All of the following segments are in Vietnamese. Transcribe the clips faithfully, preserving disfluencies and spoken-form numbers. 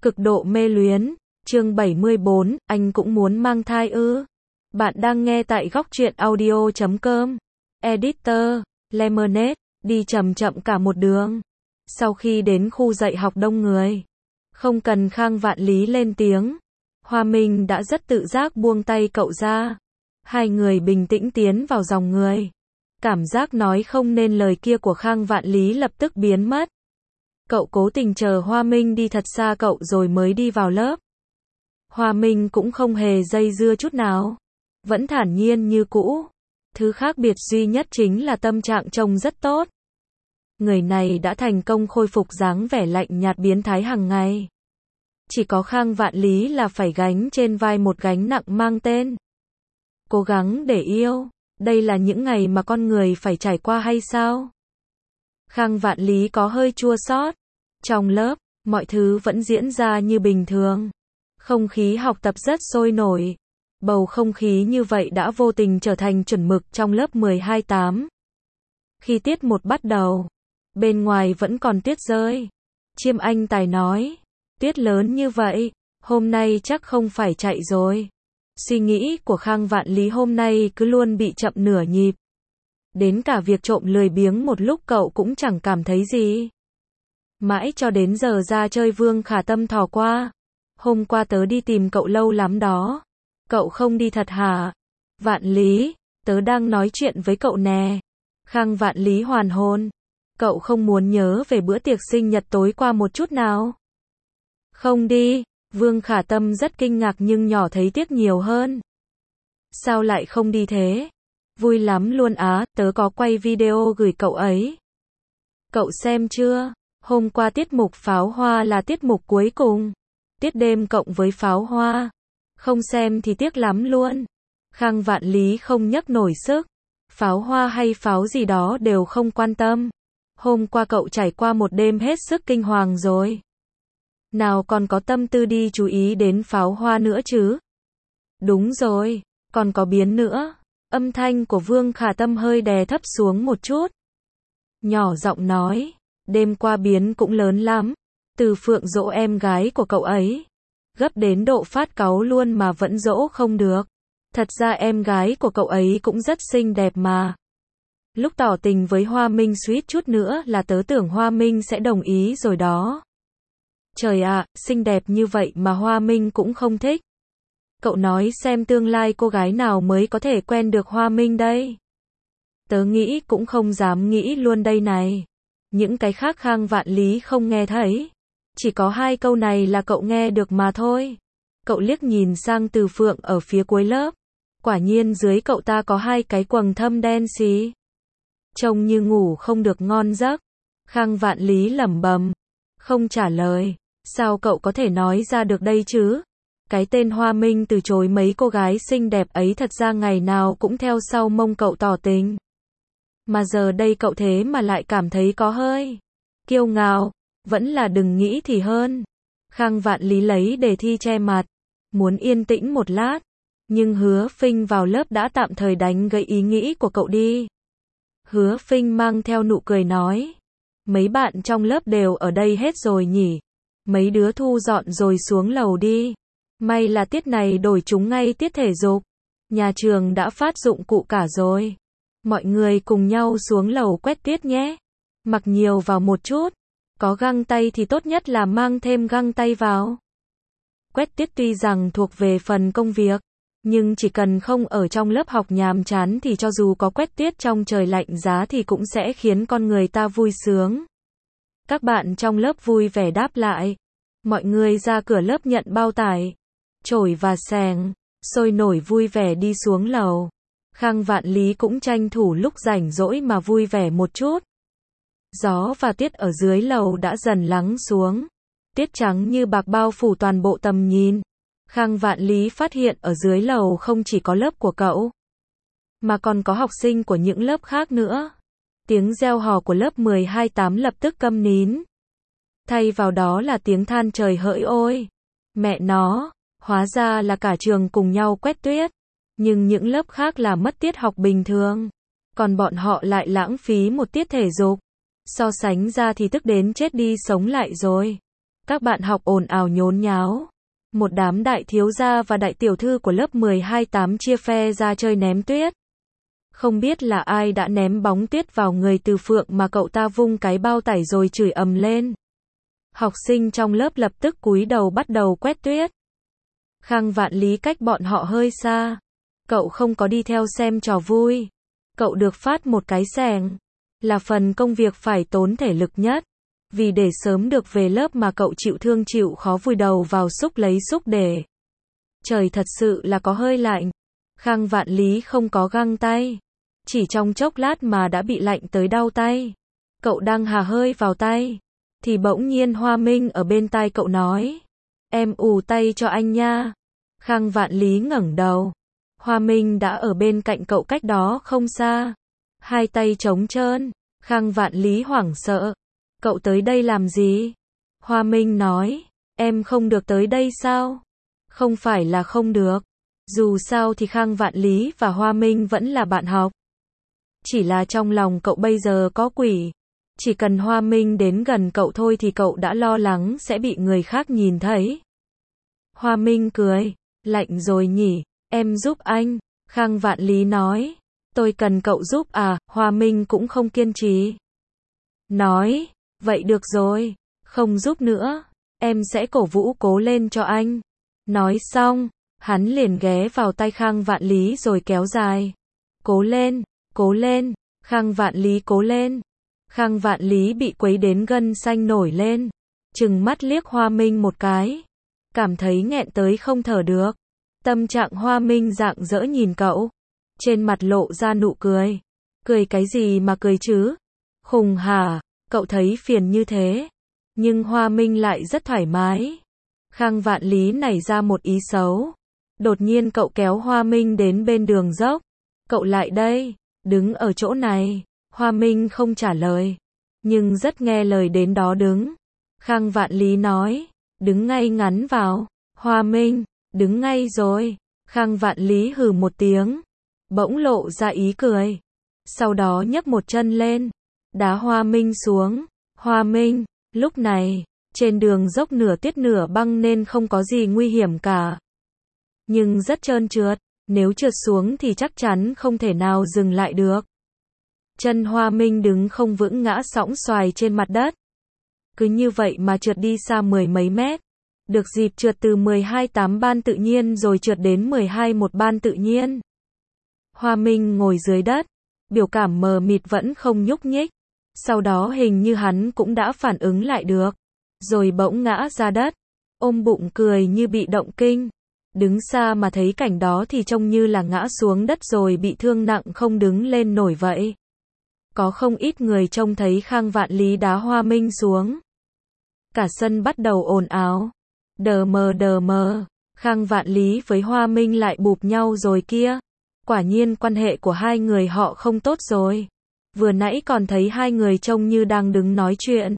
Cực độ mê luyến, chương bảy mươi bốn, anh cũng muốn mang thai ư? Bạn đang nghe tại góc truyện audio chấm com. Editor, Lemonade, đi chậm chậm cả một đường. Sau khi đến khu dạy học đông người, không cần Khang Vạn Lý lên tiếng, Hoa Minh đã rất tự giác buông tay cậu ra. Hai người bình tĩnh tiến vào dòng người. Cảm giác nói không nên lời kia của Khang Vạn Lý lập tức biến mất. Cậu cố tình chờ Hoa Minh đi thật xa cậu rồi mới đi vào lớp. Hoa Minh cũng không hề dây dưa chút nào, vẫn thản nhiên như cũ. Thứ khác biệt duy nhất chính là tâm trạng trông rất tốt. Người này đã thành công khôi phục dáng vẻ lạnh nhạt biến thái hàng ngày. Chỉ có Khang Vạn Lý là phải gánh trên vai một gánh nặng mang tên cố gắng để yêu. Đây là những ngày mà con người phải trải qua hay sao? Khang Vạn Lý có hơi chua xót. Trong lớp, mọi thứ vẫn diễn ra như bình thường. Không khí học tập rất sôi nổi. Bầu không khí như vậy đã vô tình trở thành chuẩn mực trong lớp mười hai tám. Khi tiết một bắt đầu, bên ngoài vẫn còn tuyết rơi. Chiêm Anh Tài nói, tuyết lớn như vậy, hôm nay chắc không phải chạy rồi. Suy nghĩ của Khang Vạn Lý hôm nay cứ luôn bị chậm nửa nhịp. Đến cả việc trộm lười biếng một lúc cậu cũng chẳng cảm thấy gì. Mãi cho đến giờ ra chơi Vương Khả Tâm thò qua. Hôm qua tớ đi tìm cậu lâu lắm đó. Cậu không đi thật hả? Vạn Lý, tớ đang nói chuyện với cậu nè. Khang Vạn Lý hoàn hồn. Cậu không muốn nhớ về bữa tiệc sinh nhật tối qua một chút nào? Không đi. Vương Khả Tâm rất kinh ngạc nhưng nhỏ thấy tiếc nhiều hơn. Sao lại không đi thế? Vui lắm luôn á, tớ có quay video gửi cậu ấy. Cậu xem chưa? Hôm qua tiết mục pháo hoa là tiết mục cuối cùng. Tiết đêm cộng với pháo hoa. Không xem thì tiếc lắm luôn. Khang Vạn Lý không nhấc nổi sức. Pháo hoa hay pháo gì đó đều không quan tâm. Hôm qua cậu trải qua một đêm hết sức kinh hoàng rồi. Nào còn có tâm tư đi chú ý đến pháo hoa nữa chứ? Đúng rồi, còn có biến nữa. Âm thanh của Vương Khả Tâm hơi đè thấp xuống một chút. Nhỏ giọng nói, đêm qua biến cũng lớn lắm. Từ Phượng dỗ em gái của cậu ấy. Gấp đến độ phát cáu luôn mà vẫn dỗ không được. Thật ra em gái của cậu ấy cũng rất xinh đẹp mà. Lúc tỏ tình với Hoa Minh suýt chút nữa là tớ tưởng Hoa Minh sẽ đồng ý rồi đó. Trời ạ, xinh đẹp như vậy mà Hoa Minh cũng không thích. Cậu nói xem tương lai cô gái nào mới có thể quen được Hoa Minh đây? Tớ nghĩ cũng không dám nghĩ luôn đây này. Những cái khác Khang Vạn Lý không nghe thấy. Chỉ có hai câu này là cậu nghe được mà thôi. Cậu liếc nhìn sang Từ Phượng ở phía cuối lớp. Quả nhiên dưới cậu ta có hai cái quầng thâm đen xì. Trông như ngủ không được ngon giấc. Khang Vạn Lý lẩm bẩm, không trả lời. Sao cậu có thể nói ra được đây chứ? Cái tên Hoa Minh từ chối mấy cô gái xinh đẹp ấy thật ra ngày nào cũng theo sau mông cậu tỏ tình. Mà giờ đây cậu thế mà lại cảm thấy có hơi kiêu ngạo, vẫn là đừng nghĩ thì hơn. Khang Vạn Lý lấy đề thi che mặt, muốn yên tĩnh một lát, nhưng Hứa Phinh vào lớp đã tạm thời đánh gãy ý nghĩ của cậu đi. Hứa Phinh mang theo nụ cười nói, mấy bạn trong lớp đều ở đây hết rồi nhỉ? Mấy đứa thu dọn rồi xuống lầu đi. May là tiết này đổi chúng ngay tiết thể dục. Nhà trường đã phát dụng cụ cả rồi. Mọi người cùng nhau xuống lầu quét tiết nhé. Mặc nhiều vào một chút. Có găng tay thì tốt nhất là mang thêm găng tay vào. Quét tiết tuy rằng thuộc về phần công việc, nhưng chỉ cần không ở trong lớp học nhàm chán thì cho dù có quét tiết trong trời lạnh giá thì cũng sẽ khiến con người ta vui sướng. Các bạn trong lớp vui vẻ đáp lại. Mọi người ra cửa lớp nhận bao tải, chổi và xẻng, sôi nổi vui vẻ đi xuống lầu. Khang Vạn Lý cũng tranh thủ lúc rảnh rỗi mà vui vẻ một chút. Gió và tuyết ở dưới lầu đã dần lắng xuống. Tuyết trắng như bạc bao phủ toàn bộ tầm nhìn. Khang Vạn Lý phát hiện ở dưới lầu không chỉ có lớp của cậu, mà còn có học sinh của những lớp khác nữa. Tiếng reo hò của lớp mười hai tám lập tức câm nín. Thay vào đó là tiếng than trời hỡi ôi. Mẹ nó, hóa ra là cả trường cùng nhau quét tuyết. Nhưng những lớp khác là mất tiết học bình thường. Còn bọn họ lại lãng phí một tiết thể dục. So sánh ra thì tức đến chết đi sống lại rồi. Các bạn học ồn ào nhốn nháo. Một đám đại thiếu gia và đại tiểu thư của lớp mười hai tám chia phe ra chơi ném tuyết. Không biết là ai đã ném bóng tuyết vào người Từ Phượng mà cậu ta vung cái bao tải rồi chửi ầm lên. Học sinh trong lớp lập tức cúi đầu bắt đầu quét tuyết. Khang Vạn Lý cách bọn họ hơi xa. Cậu không có đi theo xem trò vui. Cậu được phát một cái xẻng. Là phần công việc phải tốn thể lực nhất. Vì để sớm được về lớp mà cậu chịu thương chịu khó vùi đầu vào xúc lấy xúc để. Trời thật sự là có hơi lạnh. Khang Vạn Lý không có găng tay. Chỉ trong chốc lát mà đã bị lạnh tới đau tay. Cậu đang hà hơi vào tay. Thì bỗng nhiên Hoa Minh ở bên tai cậu nói. Em ù tay cho anh nha. Khang Vạn Lý ngẩng đầu. Hoa Minh đã ở bên cạnh cậu cách đó không xa. Hai tay trống trơn. Khang Vạn Lý hoảng sợ. Cậu tới đây làm gì? Hoa Minh nói. Em không được tới đây sao? Không phải là không được. Dù sao thì Khang Vạn Lý và Hoa Minh vẫn là bạn học. Chỉ là trong lòng cậu bây giờ có quỷ. Chỉ cần Hoa Minh đến gần cậu thôi thì cậu đã lo lắng sẽ bị người khác nhìn thấy. Hoa Minh cười. Lạnh rồi nhỉ, em giúp anh. Khang Vạn Lý nói. Tôi cần cậu giúp à, Hoa Minh cũng không kiên trì. Nói, vậy được rồi, không giúp nữa. Em sẽ cổ vũ cố lên cho anh. Nói xong, hắn liền ghé vào tay Khang Vạn Lý rồi kéo dài. Cố lên, cố lên, Khang Vạn Lý cố lên. Khang Vạn Lý bị quấy đến gân xanh nổi lên. Trừng mắt liếc Hoa Minh một cái. Cảm thấy nghẹn tới không thở được. Tâm trạng Hoa Minh rạng rỡ nhìn cậu. Trên mặt lộ ra nụ cười. Cười cái gì mà cười chứ? Khùng hả? Cậu thấy phiền như thế. Nhưng Hoa Minh lại rất thoải mái. Khang Vạn Lý nảy ra một ý xấu. Đột nhiên cậu kéo Hoa Minh đến bên đường dốc. Cậu lại đây, đứng ở chỗ này. Hoa Minh không trả lời. Nhưng rất nghe lời đến đó đứng. Khang Vạn Lý nói. Đứng ngay ngắn vào. Hoa Minh, đứng ngay rồi. Khang Vạn Lý hừ một tiếng. Bỗng lộ ra ý cười. Sau đó nhấc một chân lên. Đá Hoa Minh xuống. Hoa Minh, lúc này, trên đường dốc nửa tiết nửa băng nên không có gì nguy hiểm cả. Nhưng rất trơn trượt. Nếu trượt xuống thì chắc chắn không thể nào dừng lại được. Chân Hoa Minh đứng không vững ngã sõng xoài trên mặt đất. Cứ như vậy mà trượt đi xa mười mấy mét. Được dịp trượt từ mười hai tám ban tự nhiên rồi trượt đến mười hai một ban tự nhiên. Hoa Minh ngồi dưới đất. Biểu cảm mờ mịt vẫn không nhúc nhích. Sau đó hình như hắn cũng đã phản ứng lại được. Rồi bỗng ngã ra đất. Ôm bụng cười như bị động kinh. Đứng xa mà thấy cảnh đó thì trông như là ngã xuống đất rồi bị thương nặng không đứng lên nổi vậy. Có không ít người trông thấy Khang Vạn Lý đá Hoa Minh xuống. Cả sân bắt đầu ồn ào. Đờ mờ đờ mờ. Khang Vạn Lý với Hoa Minh lại bụp nhau rồi kia. Quả nhiên quan hệ của hai người họ không tốt rồi. Vừa nãy còn thấy hai người trông như đang đứng nói chuyện.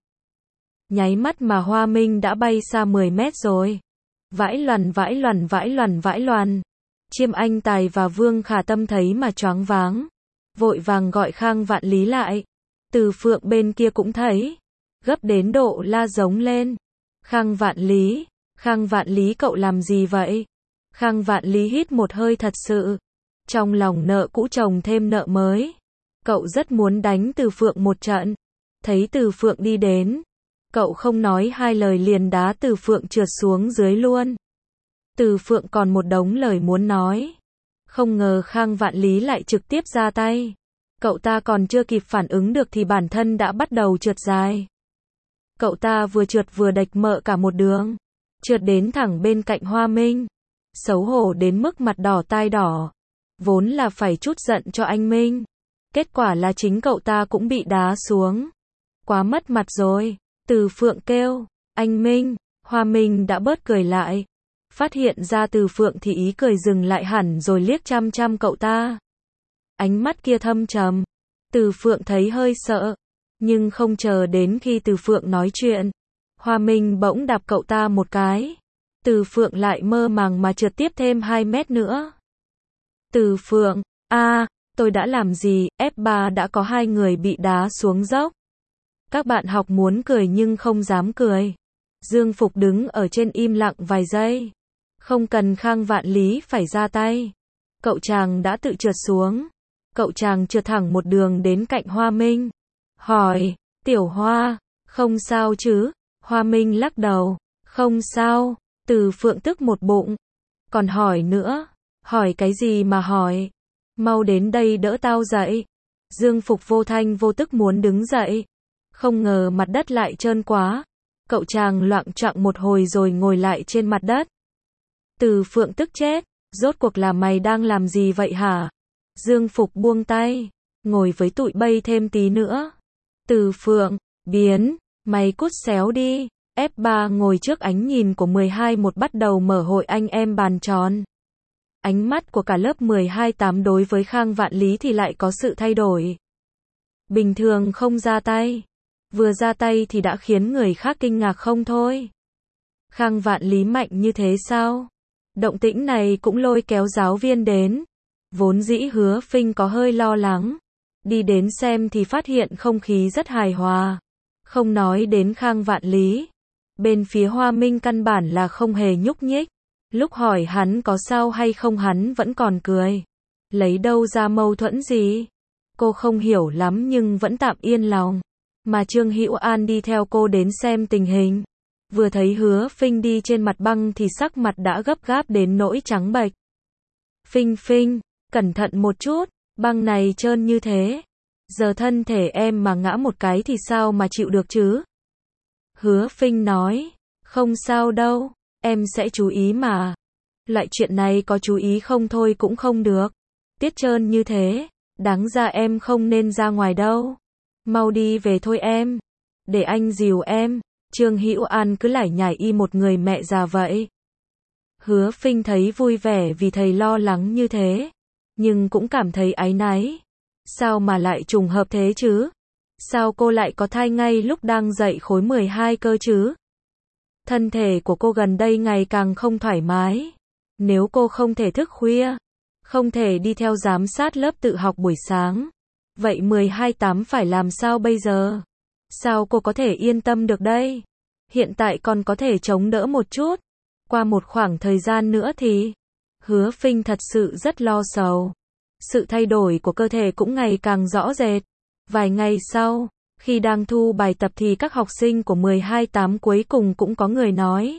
Nháy mắt mà Hoa Minh đã bay xa mười mét rồi. Vãi loằn vãi loằn vãi loằn vãi loằn. Chiêm Anh Tài và Vương Khả Tâm thấy mà choáng váng. Vội vàng gọi Khang Vạn Lý lại. Từ Phượng bên kia cũng thấy. Gấp đến độ la giống lên. Khang Vạn Lý, Khang Vạn Lý cậu làm gì vậy? Khang Vạn Lý hít một hơi thật sự. Trong lòng nợ cũ chồng thêm nợ mới. Cậu rất muốn đánh Từ Phượng một trận. Thấy Từ Phượng đi đến. Cậu không nói hai lời liền đá Từ Phượng trượt xuống dưới luôn. Từ Phượng còn một đống lời muốn nói. Không ngờ Khang Vạn Lý lại trực tiếp ra tay. Cậu ta còn chưa kịp phản ứng được thì bản thân đã bắt đầu trượt dài. Cậu ta vừa trượt vừa đạch mợ cả một đường. Trượt đến thẳng bên cạnh Hoa Minh. Xấu hổ đến mức mặt đỏ tai đỏ. Vốn là phải trút giận cho anh Minh. Kết quả là chính cậu ta cũng bị đá xuống. Quá mất mặt rồi. Từ Phượng kêu. Anh Minh. Hoa Minh đã bớt cười lại. Phát hiện ra Từ Phượng thì ý cười dừng lại hẳn rồi liếc chăm chăm cậu ta. Ánh mắt kia thâm trầm. Từ Phượng thấy hơi sợ. Nhưng không chờ đến khi Từ Phượng nói chuyện. Hoa Minh bỗng đạp cậu ta một cái. Từ Phượng lại mơ màng mà trượt tiếp thêm hai mét nữa. Từ Phượng, a à, tôi đã làm gì, ép ba đã có hai người bị đá xuống dốc. Các bạn học muốn cười nhưng không dám cười. Dương Phục đứng ở trên im lặng vài giây. Không cần Khang Vạn Lý phải ra tay. Cậu chàng đã tự trượt xuống. Cậu chàng trượt thẳng một đường đến cạnh Hoa Minh. Hỏi, Tiểu Hoa, không sao chứ? Hoa Minh lắc đầu, không sao. Từ Phượng tức một bụng. Còn hỏi nữa, hỏi cái gì mà hỏi? Mau đến đây đỡ tao dậy. Dương Phục vô thanh vô tức muốn đứng dậy. Không ngờ mặt đất lại trơn quá. Cậu chàng loạng choạng một hồi rồi ngồi lại trên mặt đất. Từ Phượng tức chết, rốt cuộc là mày đang làm gì vậy hả? Dương Phục buông tay, ngồi với tụi bay thêm tí nữa. Từ Phượng, biến, mày cút xéo đi. ép ba ngồi trước ánh nhìn của mười hai một bắt đầu mở hội anh em bàn tròn. Ánh mắt của cả lớp mười hai tám đối với Khang Vạn Lý thì lại có sự thay đổi. Bình thường không ra tay. Vừa ra tay thì đã khiến người khác kinh ngạc không thôi. Khang Vạn Lý mạnh như thế sao? Động tĩnh này cũng lôi kéo giáo viên đến. Vốn dĩ Hứa Phinh có hơi lo lắng. Đi đến xem thì phát hiện không khí rất hài hòa. Không nói đến Khang Vạn Lý. Bên phía Hoa Minh căn bản là không hề nhúc nhích. Lúc hỏi hắn có sao hay không hắn vẫn còn cười. Lấy đâu ra mâu thuẫn gì? Cô không hiểu lắm nhưng vẫn tạm yên lòng. Mà Trương Hữu An đi theo cô đến xem tình hình. Vừa thấy Hứa Phinh đi trên mặt băng thì sắc mặt đã gấp gáp đến nỗi trắng bệch. Phinh Phinh, cẩn thận một chút, băng này trơn như thế. Giờ thân thể em mà ngã một cái thì sao mà chịu được chứ? Hứa Phinh nói, không sao đâu, em sẽ chú ý mà. Loại chuyện này có chú ý không thôi cũng không được. Tiết trơn như thế, đáng ra em không nên ra ngoài đâu. Mau đi về thôi em. Để anh dìu em. Trương Hữu An cứ lải nhải y một người mẹ già vậy. Hứa Phinh thấy vui vẻ vì thầy lo lắng như thế. Nhưng cũng cảm thấy áy náy. Sao mà lại trùng hợp thế chứ? Sao cô lại có thai ngay lúc đang dạy khối mười hai cơ chứ? Thân thể của cô gần đây ngày càng không thoải mái. Nếu cô không thể thức khuya, không thể đi theo giám sát lớp tự học buổi sáng, vậy mười hai tám phải làm sao bây giờ? Sao cô có thể yên tâm được đây? Hiện tại còn có thể chống đỡ một chút. Qua một khoảng thời gian nữa thì... Hứa Phinh thật sự rất lo sầu. Sự thay đổi của cơ thể cũng ngày càng rõ rệt. Vài ngày sau, khi đang thu bài tập thì các học sinh của mười hai tám cuối cùng cũng có người nói.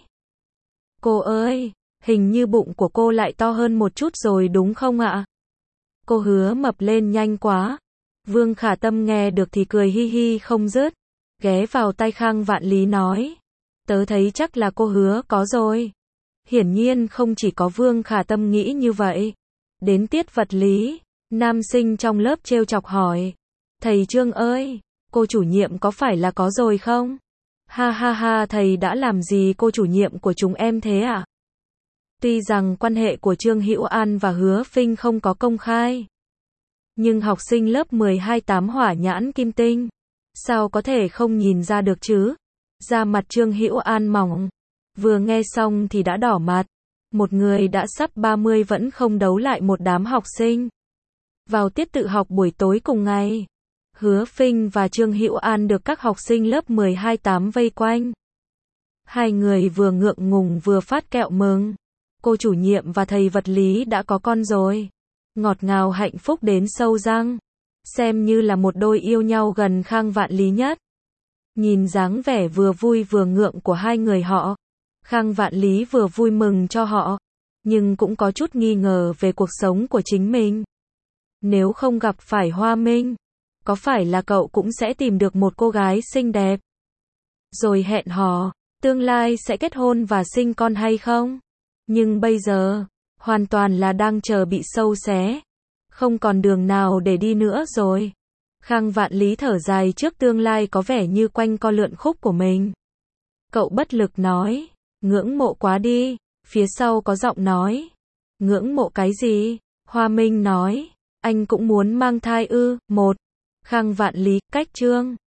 Cô ơi, hình như bụng của cô lại to hơn một chút rồi đúng không ạ? Cô Hứa mập lên nhanh quá. Vương Khả Tâm nghe được thì cười hi hi không dứt. Ghé vào tay Khang Vạn Lý nói. Tớ thấy chắc là cô Hứa có rồi. Hiển nhiên không chỉ có Vương Khả Tâm nghĩ như vậy. Đến tiết vật lý, nam sinh trong lớp trêu chọc hỏi. Thầy Trương ơi, cô chủ nhiệm có phải là có rồi không? Ha ha ha, thầy đã làm gì cô chủ nhiệm của chúng em thế ạ? À? Tuy rằng quan hệ của Trương Hữu An và Hứa Phinh không có công khai. Nhưng học sinh lớp mười hai tám hỏa nhãn kim tinh. Sao có thể không nhìn ra được chứ? Da mặt Trương Hữu An mỏng. Vừa nghe xong thì đã đỏ mặt. Một người đã sắp ba mươi vẫn không đấu lại một đám học sinh. Vào tiết tự học buổi tối cùng ngày, Hứa Phinh và Trương Hữu An được các học sinh lớp mười hai tám vây quanh. Hai người vừa ngượng ngùng vừa phát kẹo mừng. Cô chủ nhiệm và thầy vật lý đã có con rồi. Ngọt ngào hạnh phúc đến sâu răng. Xem như là một đôi yêu nhau gần Khang Vạn Lý nhất. Nhìn dáng vẻ vừa vui vừa ngượng của hai người họ, Khang Vạn Lý vừa vui mừng cho họ, nhưng cũng có chút nghi ngờ về cuộc sống của chính mình. Nếu không gặp phải Hoa Minh, có phải là cậu cũng sẽ tìm được một cô gái xinh đẹp, rồi hẹn hò, tương lai sẽ kết hôn và sinh con hay không? Nhưng bây giờ, hoàn toàn là đang chờ bị sâu xé. Không còn đường nào để đi nữa rồi. Khang Vạn Lý thở dài trước tương lai có vẻ như quanh co lượn khúc của mình. Cậu bất lực nói, ngưỡng mộ quá đi. Phía sau có giọng nói, ngưỡng mộ cái gì? Hoa Minh nói, anh cũng muốn mang thai ư? Một. Khang Vạn Lý, cách Trương